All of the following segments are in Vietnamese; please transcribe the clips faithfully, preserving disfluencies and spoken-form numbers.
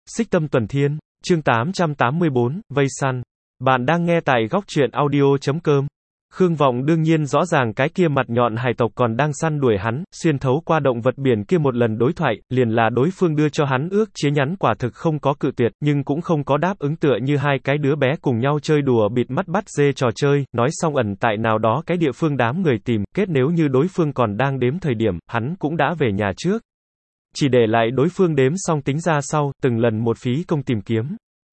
Xích Tâm Tuần Thiên, chương tám trăm tám mươi bốn, Vây Săn. Bạn đang nghe tại góc truyện audio.com. Khương Vọng đương nhiên rõ ràng cái kia mặt nhọn hải tộc còn đang săn đuổi hắn, xuyên thấu qua động vật biển kia một lần đối thoại, liền là đối phương đưa cho hắn ước chế nhắn quả thực không có cự tuyệt, nhưng cũng không có đáp ứng tựa như hai cái đứa bé cùng nhau chơi đùa bịt mắt bắt dê trò chơi, nói xong ẩn tại nào đó cái địa phương đám người tìm, kết nếu như đối phương còn đang đếm thời điểm, hắn cũng đã về nhà trước. Chỉ để lại đối phương đếm xong tính ra sau, từng lần một phí công tìm kiếm.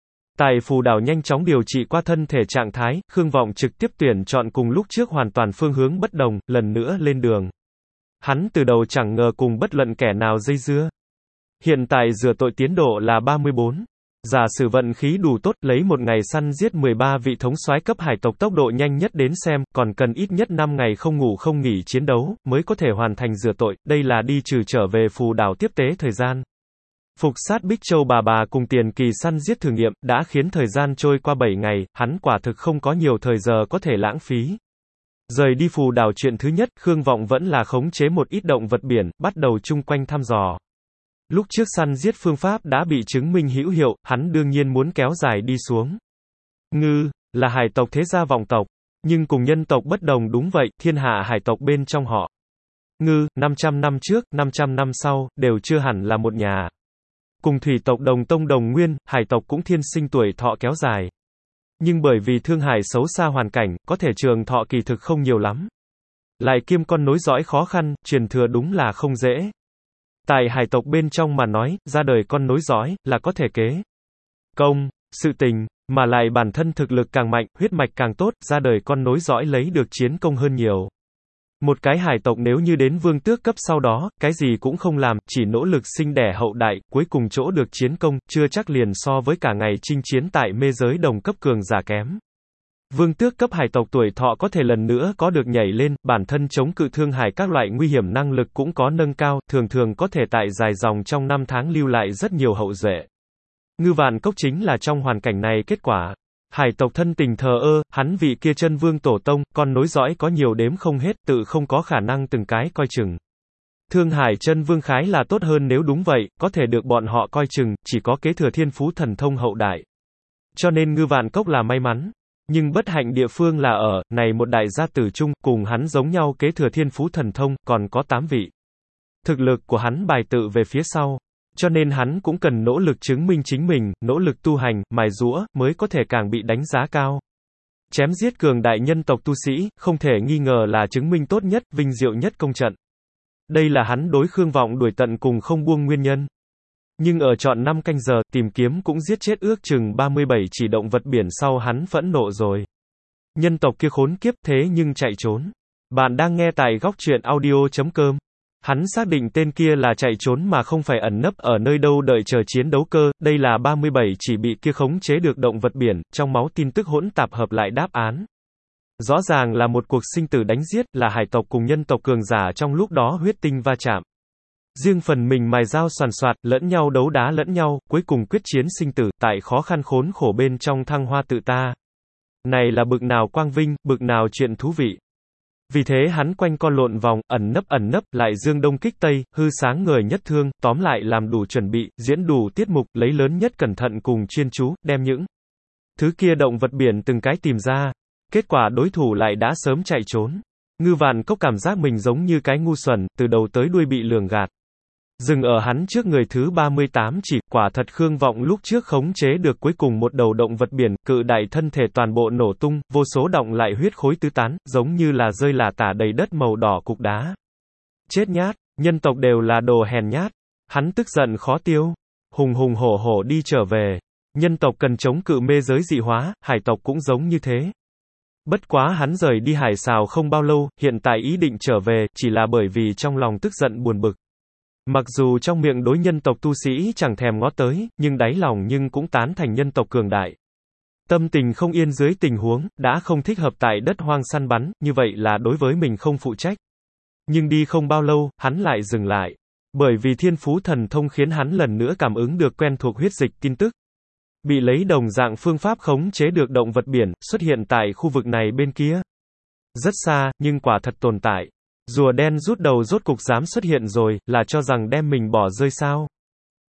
Tại phù đảo nhanh chóng điều trị qua thân thể trạng thái, Khương Vọng trực tiếp tuyển chọn cùng lúc trước hoàn toàn phương hướng bất đồng, lần nữa lên đường. Hắn từ đầu chẳng ngờ cùng bất luận kẻ nào dây dưa. Hiện tại rửa tội tiến độ là ba mươi bốn. Giả sử vận khí đủ tốt, lấy một ngày săn giết mười ba vị thống soái cấp hải tộc tốc độ nhanh nhất đến xem, còn cần ít nhất năm ngày không ngủ không nghỉ chiến đấu, mới có thể hoàn thành rửa tội, đây là đi trừ trở về phù đảo tiếp tế thời gian. Phục sát Bích Châu bà bà cùng tiền kỳ săn giết thử nghiệm, đã khiến thời gian trôi qua bảy ngày, hắn quả thực không có nhiều thời giờ có thể lãng phí. Rời đi phù đảo chuyện thứ nhất, Khương Vọng vẫn là khống chế một ít động vật biển, bắt đầu chung quanh thăm dò. Lúc trước săn giết phương pháp đã bị chứng minh hữu hiệu, hắn đương nhiên muốn kéo dài đi xuống. Ngư, là hải tộc thế gia vọng tộc, nhưng cùng nhân tộc bất đồng đúng vậy, thiên hạ hải tộc bên trong họ. Ngư, năm trăm năm trước, năm trăm năm sau, đều chưa hẳn là một nhà. Cùng thủy tộc đồng tông đồng nguyên, hải tộc cũng thiên sinh tuổi thọ kéo dài. Nhưng bởi vì thương hải xấu xa hoàn cảnh, có thể trường thọ kỳ thực không nhiều lắm. Lại kiêm con nối dõi khó khăn, truyền thừa đúng là không dễ. Tại hải tộc bên trong mà nói, ra đời con nối dõi, là có thể kế công, sự tình, mà lại bản thân thực lực càng mạnh, huyết mạch càng tốt, ra đời con nối dõi lấy được chiến công hơn nhiều. Một cái hải tộc nếu như đến vương tước cấp sau đó, cái gì cũng không làm, chỉ nỗ lực sinh đẻ hậu đại, cuối cùng chỗ được chiến công, chưa chắc liền so với cả ngày chinh chiến tại mê giới đồng cấp cường giả kém. Vương tước cấp hải tộc tuổi thọ có thể lần nữa có được nhảy lên, bản thân chống cự thương hải các loại nguy hiểm năng lực cũng có nâng cao, thường thường có thể tại dài dòng trong năm tháng lưu lại rất nhiều hậu duệ. Ngư Vạn Cốc chính là trong hoàn cảnh này kết quả. Hải tộc thân tình thờ ơ, hắn vị kia chân vương tổ tông, con nối dõi có nhiều đếm không hết, tự không có khả năng từng cái coi chừng. Thương Hải chân vương khái là tốt hơn nếu đúng vậy, có thể được bọn họ coi chừng, chỉ có kế thừa thiên phú thần thông hậu đại. Cho nên Ngư Vạn Cốc là may mắn. Nhưng bất hạnh địa phương là ở, này một đại gia tử chung, cùng hắn giống nhau kế thừa thiên phú thần thông, còn có tám vị. Thực lực của hắn bài tự về phía sau. Cho nên hắn cũng cần nỗ lực chứng minh chính mình, nỗ lực tu hành, mài giũa, mới có thể càng bị đánh giá cao. Chém giết cường đại nhân tộc tu sĩ, không thể nghi ngờ là chứng minh tốt nhất, vinh diệu nhất công trận. Đây là hắn đối Khương Vọng đuổi tận cùng không buông nguyên nhân. Nhưng ở trọn năm canh giờ, tìm kiếm cũng giết chết ước chừng ba mươi bảy chỉ động vật biển sau hắn phẫn nộ rồi. Nhân tộc kia khốn kiếp thế nhưng chạy trốn. Bạn đang nghe tại góc truyện audio.com. Hắn xác định tên kia là chạy trốn mà không phải ẩn nấp ở nơi đâu đợi chờ chiến đấu cơ, đây là ba mươi bảy chỉ bị kia khống chế được động vật biển, trong máu tin tức hỗn tạp hợp lại đáp án. Rõ ràng là một cuộc sinh tử đánh giết, là hải tộc cùng nhân tộc cường giả trong lúc đó huyết tinh va chạm. Riêng phần mình mài dao soàn soạt, lẫn nhau đấu đá lẫn nhau, cuối cùng quyết chiến sinh tử, tại khó khăn khốn khổ bên trong thăng hoa tự ta. Này là bực nào quang vinh, bực nào chuyện thú vị. Vì thế hắn quanh co lộn vòng, ẩn nấp ẩn nấp, lại dương đông kích tây, hư sáng ngời nhất thương, tóm lại làm đủ chuẩn bị, diễn đủ tiết mục, lấy lớn nhất cẩn thận cùng chuyên chú, đem những thứ kia động vật biển từng cái tìm ra. Kết quả đối thủ lại đã sớm chạy trốn. Ngư Vạn Cốc cảm giác mình giống như cái ngu xuẩn, từ đầu tới đuôi bị lường gạt. Dừng ở hắn trước người thứ ba mươi tám chỉ, quả thật Khương Vọng lúc trước khống chế được cuối cùng một đầu động vật biển, cự đại thân thể toàn bộ nổ tung, vô số động lại huyết khối tứ tán, giống như là rơi lả tả đầy đất màu đỏ cục đá. Chết nhát, nhân tộc đều là đồ hèn nhát. Hắn tức giận khó tiêu. Hùng hùng hổ hổ đi trở về. Nhân tộc cần chống cự mê giới dị hóa, hải tộc cũng giống như thế. Bất quá hắn rời đi hải xào không bao lâu, hiện tại ý định trở về, chỉ là bởi vì trong lòng tức giận buồn bực. Mặc dù trong miệng đối nhân tộc tu sĩ chẳng thèm ngó tới, nhưng đáy lòng nhưng cũng tán thành nhân tộc cường đại. Tâm tình không yên dưới tình huống, đã không thích hợp tại đất hoang săn bắn, như vậy là đối với mình không phụ trách. Nhưng đi không bao lâu, hắn lại dừng lại. Bởi vì thiên phú thần thông khiến hắn lần nữa cảm ứng được quen thuộc huyết dịch tin tức. Bị lấy đồng dạng phương pháp khống chế được động vật biển, xuất hiện tại khu vực này bên kia. Rất xa, nhưng quả thật tồn tại. Rùa đen rút đầu rốt cục dám xuất hiện rồi, là cho rằng đem mình bỏ rơi sao?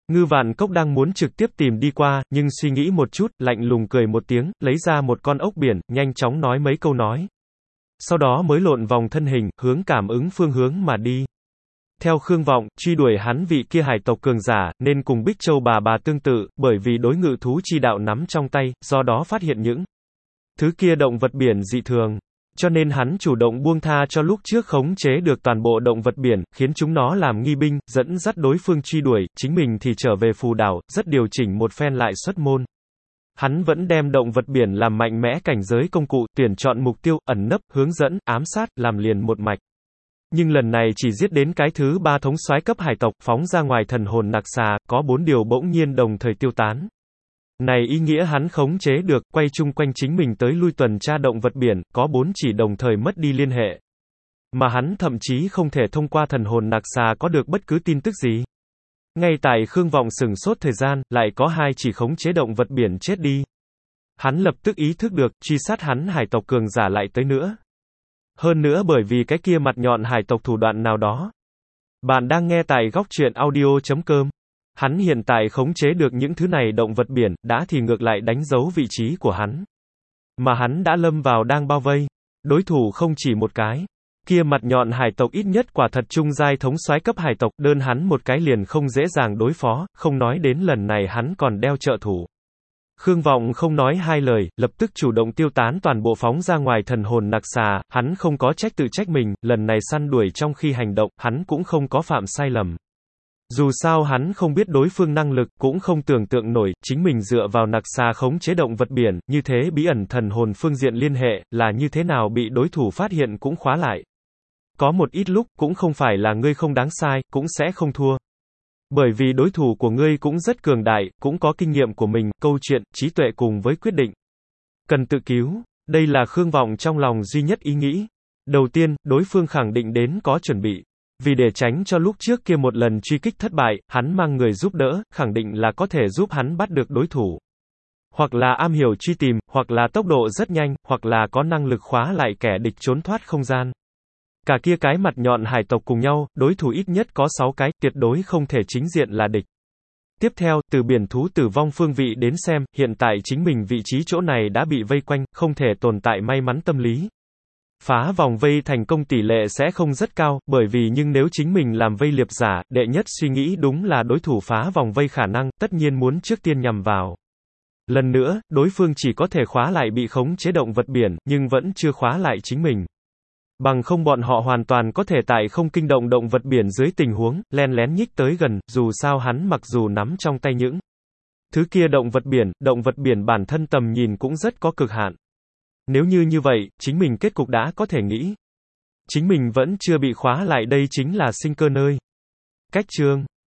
Ngư Vạn Cốc đang muốn trực tiếp tìm đi qua, nhưng suy nghĩ một chút, lạnh lùng cười một tiếng, lấy ra một con ốc biển, nhanh chóng nói mấy câu nói. Sau đó mới lộn vòng thân hình, hướng cảm ứng phương hướng mà đi. Theo Khương Vọng, truy đuổi hắn vị kia hải tộc cường giả, nên cùng Bích Châu bà bà tương tự, bởi vì đối ngự thú chi đạo nắm trong tay, do đó phát hiện những thứ kia động vật biển dị thường. Cho nên hắn chủ động buông tha cho lúc trước khống chế được toàn bộ động vật biển, khiến chúng nó làm nghi binh, dẫn dắt đối phương truy đuổi, chính mình thì trở về phù đảo, rất điều chỉnh một phen lại xuất môn. Hắn vẫn đem động vật biển làm mạnh mẽ cảnh giới công cụ, tuyển chọn mục tiêu, ẩn nấp, hướng dẫn, ám sát, làm liền một mạch. Nhưng lần này chỉ giết đến cái thứ ba thống soái cấp hải tộc, phóng ra ngoài thần hồn nặc xà, có bốn điều bỗng nhiên đồng thời tiêu tán. Này ý nghĩa hắn khống chế được, quay chung quanh chính mình tới lui tuần tra động vật biển, có bốn chỉ đồng thời mất đi liên hệ. Mà hắn thậm chí không thể thông qua thần hồn nặc xà có được bất cứ tin tức gì. Ngay tại Khương Vọng sửng sốt thời gian, lại có hai chỉ khống chế động vật biển chết đi. Hắn lập tức ý thức được, truy sát hắn hải tộc cường giả lại tới nữa. Hơn nữa bởi vì cái kia mặt nhọn hải tộc thủ đoạn nào đó. Bạn đang nghe tại góc truyện audio chấm com. Hắn hiện tại khống chế được những thứ này động vật biển, đã thì ngược lại đánh dấu vị trí của hắn. Mà hắn đã lâm vào đang bao vây. Đối thủ không chỉ một cái. Kia mặt nhọn hải tộc ít nhất quả thật trung giai thống soái cấp hải tộc, đơn hắn một cái liền không dễ dàng đối phó, không nói đến lần này hắn còn đeo trợ thủ. Khương Vọng không nói hai lời, lập tức chủ động tiêu tán toàn bộ phóng ra ngoài thần hồn nặc xà, hắn không có trách tự trách mình, lần này săn đuổi trong khi hành động, hắn cũng không có phạm sai lầm. Dù sao hắn không biết đối phương năng lực, cũng không tưởng tượng nổi, chính mình dựa vào nặc xà khống chế động vật biển, như thế bí ẩn thần hồn phương diện liên hệ, là như thế nào bị đối thủ phát hiện cũng khóa lại. Có một ít lúc, cũng không phải là ngươi không đáng sai, cũng sẽ không thua. Bởi vì đối thủ của ngươi cũng rất cường đại, cũng có kinh nghiệm của mình, câu chuyện, trí tuệ cùng với quyết định. Cần tự cứu, đây là Khương Vọng trong lòng duy nhất ý nghĩ. Đầu tiên, đối phương khẳng định đến có chuẩn bị. Vì để tránh cho lúc trước kia một lần truy kích thất bại, hắn mang người giúp đỡ, khẳng định là có thể giúp hắn bắt được đối thủ. Hoặc là am hiểu truy tìm, hoặc là tốc độ rất nhanh, hoặc là có năng lực khóa lại kẻ địch trốn thoát không gian. Cả kia cái mặt nhọn hải tộc cùng nhau, đối thủ ít nhất có sáu cái, tuyệt đối không thể chính diện là địch. Tiếp theo, từ biển thú tử vong phương vị đến xem, hiện tại chính mình vị trí chỗ này đã bị vây quanh, không thể tồn tại may mắn tâm lý. Phá vòng vây thành công tỷ lệ sẽ không rất cao, bởi vì nhưng nếu chính mình làm vây liệp giả, đệ nhất suy nghĩ đúng là đối thủ phá vòng vây khả năng, tất nhiên muốn trước tiên nhằm vào. Lần nữa, đối phương chỉ có thể khóa lại bị khống chế động vật biển, nhưng vẫn chưa khóa lại chính mình. Bằng không bọn họ hoàn toàn có thể tại không kinh động động vật biển dưới tình huống, len lén nhích tới gần, dù sao hắn mặc dù nắm trong tay những thứ kia động vật biển, động vật biển bản thân tầm nhìn cũng rất có cực hạn. Nếu như như vậy, chính mình kết cục đã có thể nghĩ. Chính mình vẫn chưa bị khóa lại đây chính là sinh cơ nơi. Cách chương